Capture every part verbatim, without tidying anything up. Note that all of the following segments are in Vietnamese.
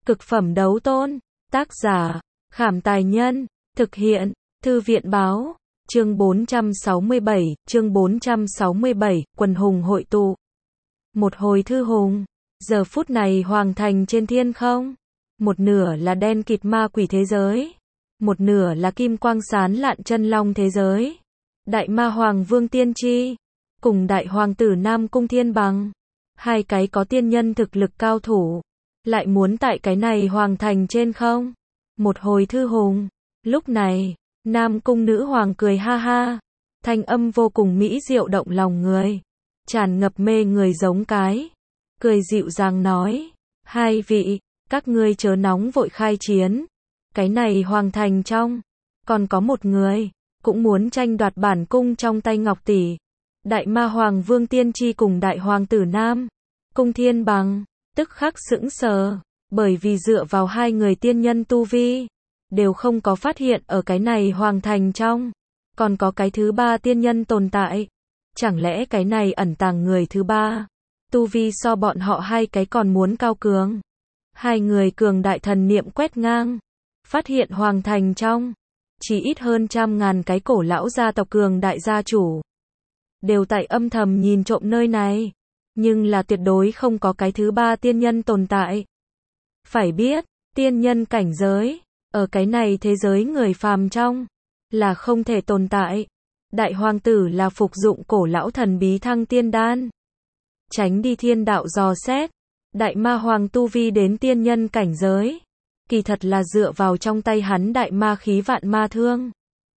Cực phẩm đấu tôn. Tác giả, Khảm Tài Nhân. Thực hiện, Thư viện Báo. Chương bốn trăm sáu mươi bảy, chương bốn trăm sáu mươi bảy, quần hùng hội tụ. Một hồi thư hùng. Giờ phút này hoàng thành trên thiên không. Một nửa là đen kịt ma quỷ thế giới. Một nửa là kim quang sán lạn chân long thế giới. Đại ma hoàng Vương Tiên Tri. Cùng đại hoàng tử Nam Cung Thiên Bằng. Hai cái có tiên nhân thực lực cao thủ. Lại muốn tại cái này hoàng thành trên không. Một hồi thư hùng. Lúc này, Nam Cung nữ hoàng cười ha ha. Thanh âm vô cùng mỹ diệu động lòng người. Tràn ngập mê người giống cái. Cười dịu dàng nói. Hai vị, các ngươi chớ nóng vội khai chiến. Cái này hoàng thành trong. Còn có một người. Cũng muốn tranh đoạt bản cung trong tay Ngọc Tỷ. Đại ma hoàng Vương Tiên Tri cùng đại hoàng tử Nam Cung Thiên Bằng. Tức khắc sững sờ. Bởi vì dựa vào hai người tiên nhân tu vi. Đều không có phát hiện ở cái này hoàng thành trong. Còn có cái thứ ba tiên nhân tồn tại. Chẳng lẽ cái này ẩn tàng người thứ ba. Tu vi so bọn họ hai cái còn muốn cao cường. Hai người cường đại thần niệm quét ngang. Phát hiện hoàng thành trong. Chỉ ít hơn trăm ngàn cái cổ lão gia tộc cường đại gia chủ. Đều tại âm thầm nhìn trộm nơi này. Nhưng là tuyệt đối không có cái thứ ba tiên nhân tồn tại. Phải biết, tiên nhân cảnh giới. Ở cái này thế giới người phàm trong. Là không thể tồn tại. Đại hoàng tử là phục dụng cổ lão thần bí thăng tiên đan. Tránh đi thiên đạo dò xét. Đại ma hoàng tu vi đến tiên nhân cảnh giới. Kỳ thật là dựa vào trong tay hắn đại ma khí vạn ma thương.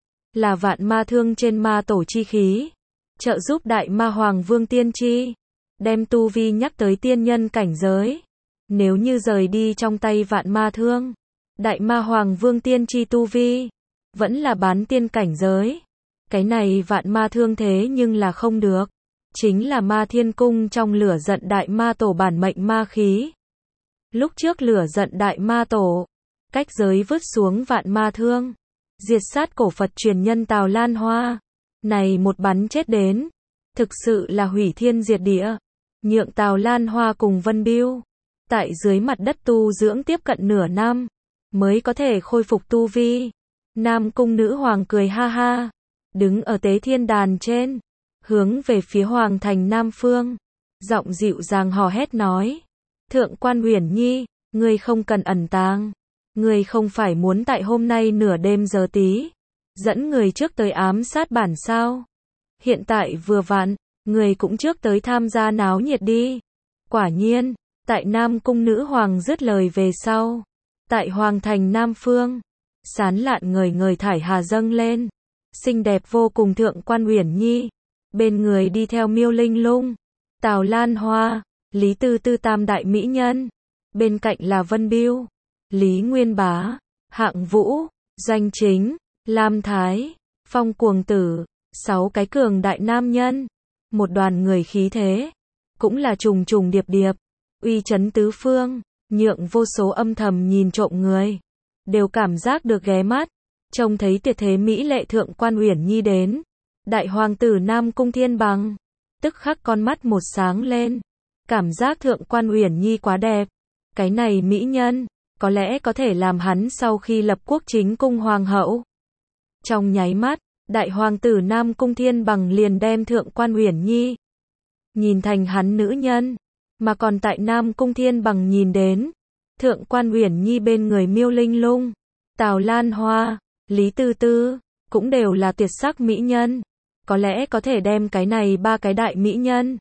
Là vạn ma thương trên ma tổ chi khí. Trợ giúp đại ma hoàng Vương Tiên Tri. Đem tu vi nhắc tới tiên nhân cảnh giới. Nếu như rời đi trong tay vạn ma thương. Đại ma hoàng Vương Tiên Tri tu vi. Vẫn là bán tiên cảnh giới. Cái này vạn ma thương thế nhưng là không được. Chính là ma thiên cung trong lửa giận đại ma tổ bản mệnh ma khí. Lúc trước lửa giận đại ma tổ. Cách giới vứt xuống vạn ma thương. Diệt sát cổ Phật truyền nhân Tào Lan Hoa. Này một bắn chết đến. Thực sự là hủy thiên diệt địa. Nhượng Tào Lan Hoa cùng Vân Biêu. Tại dưới mặt đất tu dưỡng tiếp cận nửa năm. Mới có thể khôi phục tu vi. Nam Cung nữ hoàng cười ha ha. Đứng ở tế thiên đàn trên. Hướng về phía hoàng thành Nam Phương. Giọng dịu dàng hò hét nói. Thượng quan Uyển Nhi, ngươi không cần ẩn tàng. Ngươi không phải muốn tại hôm nay nửa đêm giờ tí. Dẫn người trước tới ám sát bản sao. Hiện tại vừa vặn, người cũng trước tới tham gia náo nhiệt đi. Quả nhiên, tại Nam Cung nữ hoàng dứt lời về sau. Tại hoàng thành Nam Phương. Sán lạn ngời ngời thải hà dâng lên. Xinh đẹp vô cùng thượng quan Uyển Nhi. Bên người đi theo Miêu Linh Lung. Tào Lan Hoa. Lý Tư Tư tam đại mỹ nhân. Bên cạnh là Vân Biêu. Lý Nguyên Bá. Hạng Vũ. Doanh Chính. Lam Thái. Phong Cuồng Tử. Sáu cái cường đại nam nhân. Một đoàn người khí thế. Cũng là trùng trùng điệp điệp. Uy chấn tứ phương. Nhượng vô số âm thầm nhìn trộm người. Đều cảm giác được ghé mắt. Trông thấy tuyệt thế mỹ lệ thượng quan Uyển Nhi đến. Đại hoàng tử Nam Cung Thiên Bằng. Tức khắc con mắt một sáng lên. Cảm giác thượng quan Uyển Nhi quá đẹp. Cái này mỹ nhân. Có lẽ có thể làm hắn sau khi lập quốc chính cung hoàng hậu. Trong nháy mắt. Đại hoàng tử Nam Cung Thiên Bằng liền đem thượng quan Uyển Nhi. Nhìn thành hắn nữ nhân. Mà còn tại Nam Cung Thiên Bằng nhìn đến. Thượng quan Uyển Nhi bên người Miêu Linh Lung. Tào Lan Hoa. Lý Tư Tư. Cũng đều là tuyệt sắc mỹ nhân. Có lẽ có thể đem cái này ba cái đại mỹ nhân.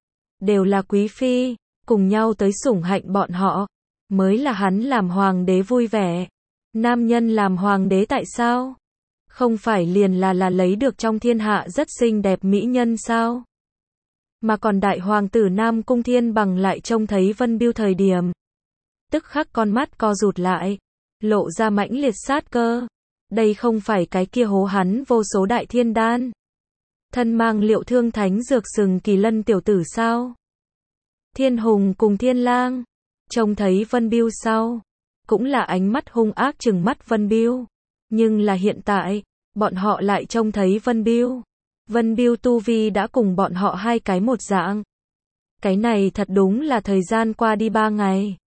Đều là quý phi. Cùng nhau tới sủng hạnh bọn họ. Mới là hắn làm hoàng đế vui vẻ. Nam nhân làm hoàng đế tại sao? Không phải liền là là lấy được trong thiên hạ rất xinh đẹp mỹ nhân sao? Mà còn đại hoàng tử Nam Cung Thiên Bằng lại trông thấy Vân Biêu thời điểm. Tức khắc con mắt co rụt lại. Lộ ra mãnh liệt sát cơ. Đây không phải cái kia hố hắn vô số đại thiên đan. Thân mang liệu thương thánh dược sừng kỳ lân tiểu tử sao? Thiên Hùng cùng Thiên Lang. Trông thấy Vân Biêu sau. Cũng là ánh mắt hung ác trừng mắt Vân Biêu. Nhưng là hiện tại, bọn họ lại trông thấy Vân Biêu. Vân Biêu tu vi đã cùng bọn họ hai cái một dạng. Cái này thật đúng là thời gian qua đi ba ngày.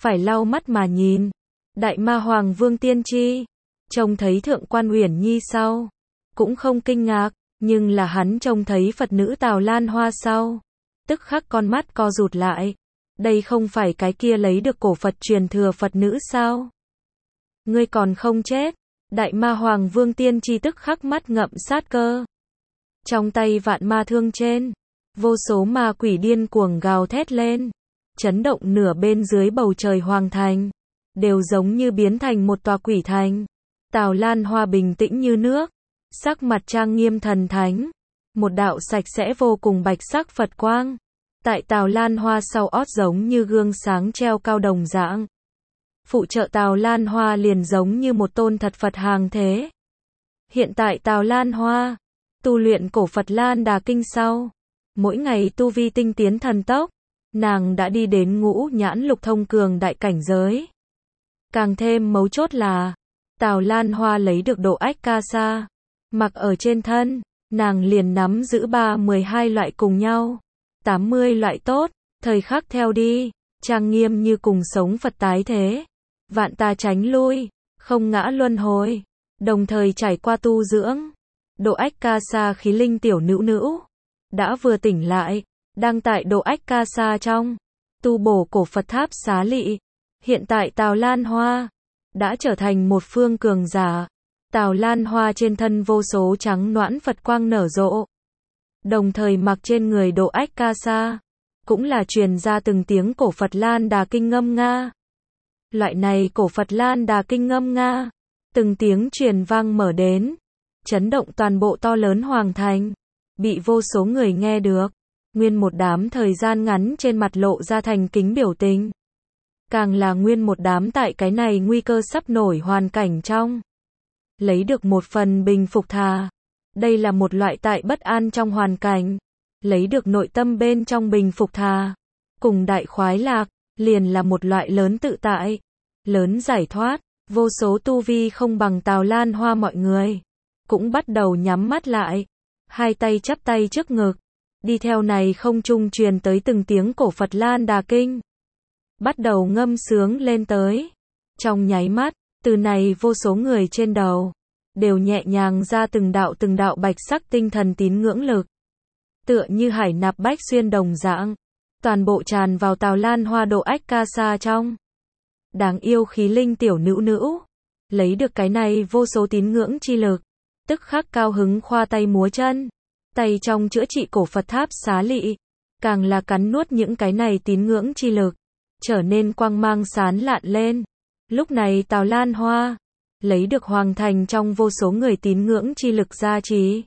phải lau mắt mà nhìn. Đại Ma Hoàng Vương Tiên Tri, trông thấy Thượng quan Uyển Nhi sau, cũng không kinh ngạc, nhưng là hắn trông thấy Phật nữ Tào Lan Hoa sau, tức khắc con mắt co rụt lại. Đây không phải cái kia lấy được cổ Phật truyền thừa Phật nữ sao? Ngươi còn không chết. Đại Ma Hoàng Vương Tiên Tri tức khắc mắt ngậm sát cơ. Trong tay vạn ma thương trên, vô số ma quỷ điên cuồng gào thét lên, chấn động nửa bên dưới bầu trời hoàng thành, đều giống như biến thành một tòa quỷ thành. Tào Lan Hoa bình tĩnh như nước, sắc mặt trang nghiêm thần thánh, một đạo sạch sẽ vô cùng bạch sắc Phật quang, tại Tào Lan Hoa sau ót giống như gương sáng treo cao đồng dạng. Phụ trợ Tào Lan Hoa liền giống như một tôn thật Phật hàng thế. Hiện tại Tào Lan Hoa tu luyện cổ Phật Lan Đà Kinh sau, mỗi ngày tu vi tinh tiến thần tốc, nàng đã đi đến ngũ nhãn lục thông cường đại cảnh giới. Càng thêm mấu chốt là, Tào Lan Hoa lấy được độ ách ca sa, mặc ở trên thân, nàng liền nắm giữ ba mười hai loại cùng nhau, tám mươi loại tốt, thời khắc theo đi, trang nghiêm như cùng sống Phật tái thế, vạn ta tránh lui, không ngã luân hồi, đồng thời trải qua tu dưỡng. Độ ách ca sa khí linh tiểu nữ nữ, đã vừa tỉnh lại, đang tại độ ách ca sa trong, tu bổ cổ Phật tháp xá lị. Hiện tại Tào Lan Hoa, đã trở thành một phương cường giả. Tào Lan Hoa trên thân vô số trắng noãn Phật quang nở rộ. Đồng thời mặc trên người độ ách ca sa, cũng là truyền ra từng tiếng cổ Phật Lan Đà Kinh ngâm nga. Loại này cổ Phật Lan Đà Kinh ngâm nga, từng tiếng truyền vang mở đến, chấn động toàn bộ to lớn hoàng thành, bị vô số người nghe được, nguyên một đám thời gian ngắn trên mặt lộ ra thành kính biểu tình. Càng là nguyên một đám tại cái này nguy cơ sắp nổi hoàn cảnh trong, lấy được một phần bình phục thà. Đây là một loại tại bất an trong hoàn cảnh, lấy được nội tâm bên trong bình phục thà, cùng đại khoái lạc, liền là một loại lớn tự tại, lớn giải thoát. Vô số tu vi không bằng Tào Lan Hoa mọi người, cũng bắt đầu nhắm mắt lại, hai tay chắp tay trước ngực, đi theo này không trung truyền tới từng tiếng cổ Phật Lan Đà Kinh, bắt đầu ngâm sướng lên tới. Trong nháy mắt, từ này vô số người trên đầu, đều nhẹ nhàng ra từng đạo từng đạo bạch sắc tinh thần tín ngưỡng lực. Tựa như hải nạp bách xuyên đồng dạng, toàn bộ tràn vào Tào Lan Hoa độ ách ca sa trong. Đáng yêu khí linh tiểu nữ nữ, lấy được cái này vô số tín ngưỡng chi lực, tức khắc cao hứng khoa tay múa chân, tay trong chữa trị cổ Phật tháp xá lị, càng là cắn nuốt những cái này tín ngưỡng chi lực, trở nên quang mang sán lạn lên. Lúc này Tào Lan Hoa, lấy được hoàng thành trong vô số người tín ngưỡng chi lực gia trì,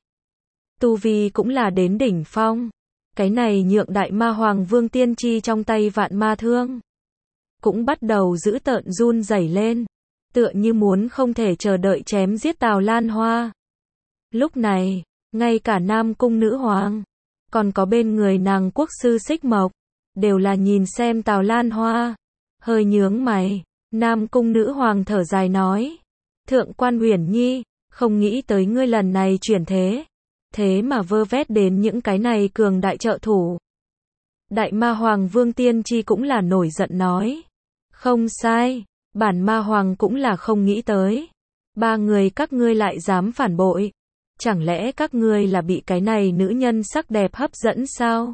tu vi cũng là đến đỉnh phong. Cái này nhượng Đại Ma Hoàng Vương Tiên Tri trong tay vạn ma thương, cũng bắt đầu giữ tợn run rẩy lên, tựa như muốn không thể chờ đợi chém giết Tào Lan Hoa. Lúc này, ngay cả Nam Cung Nữ Hoàng, còn có bên người nàng quốc sư Xích Mộc, đều là nhìn xem Tào Lan Hoa, hơi nhướng mày. Nam Cung Nữ Hoàng thở dài nói, Thượng quan Uyển Nhi, không nghĩ tới ngươi lần này chuyển thế, thế mà vơ vét đến những cái này cường đại trợ thủ. Đại Ma Hoàng Vương Tiên Tri cũng là nổi giận nói, không sai, bản Ma Hoàng cũng là không nghĩ tới, ba người các ngươi lại dám phản bội, chẳng lẽ các ngươi là bị cái này nữ nhân sắc đẹp hấp dẫn sao?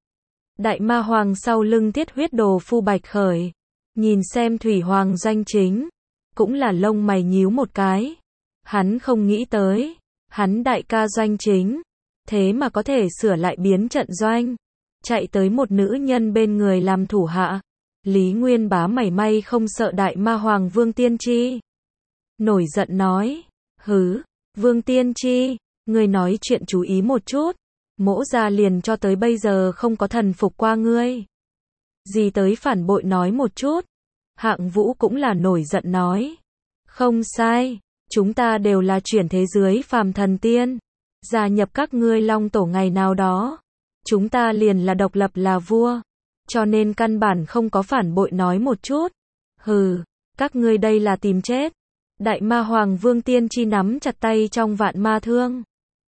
Đại Ma Hoàng sau lưng Thiết Huyết Đồ Phu Bạch Khởi, nhìn xem Thủy Hoàng Doanh Chính, cũng là lông mày nhíu một cái, hắn không nghĩ tới, hắn đại ca Doanh Chính, thế mà có thể sửa lại biến trận doanh, chạy tới một nữ nhân bên người làm thủ hạ. Lý Nguyên Bá mảy may không sợ Đại Ma Hoàng Vương Tiên Tri, nổi giận nói, hứ, Vương Tiên Tri, ngươi nói chuyện chú ý một chút, mỗ gia liền cho tới bây giờ không có thần phục qua ngươi. Gì tới phản bội nói một chút. Hạng Vũ cũng là nổi giận nói, không sai, chúng ta đều là chuyển thế dưới phàm thần tiên, gia nhập các ngươi Long Tổ ngày nào đó, chúng ta liền là độc lập là vua, cho nên căn bản không có phản bội nói một chút. Hừ, các ngươi đây là tìm chết. Đại Ma Hoàng Vương Tiên Tri nắm chặt tay trong vạn ma thương,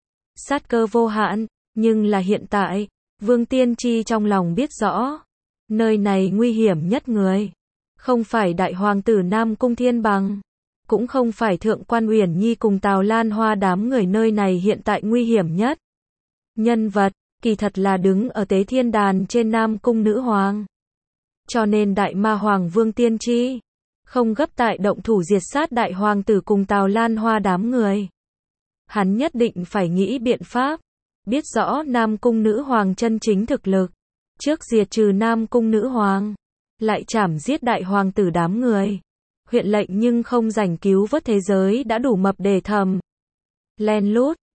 sát cơ vô hạn, nhưng là hiện tại, Vương Tiên Tri trong lòng biết rõ, nơi này nguy hiểm nhất người, Không phải đại hoàng tử Nam Cung Thiên Bằng, cũng không phải Thượng quan Uyển Nhi cùng Tào Lan Hoa đám người nơi này hiện tại nguy hiểm nhất. Nhân vật, kỳ thật là đứng ở Tế Thiên Đàn trên Nam Cung Nữ Hoàng. Cho nên Đại Ma Hoàng Vương Tiên Tri không gấp tại động thủ diệt sát đại hoàng tử cùng Tào Lan Hoa đám người. Hắn nhất định phải nghĩ biện pháp, biết rõ Nam Cung Nữ Hoàng chân chính thực lực, trước diệt trừ Nam Cung Nữ Hoàng, lại chảm giết đại hoàng tử đám người. Huyện lệnh nhưng không rảnh cứu vớt thế giới đã đủ mập để thầm. Len lút,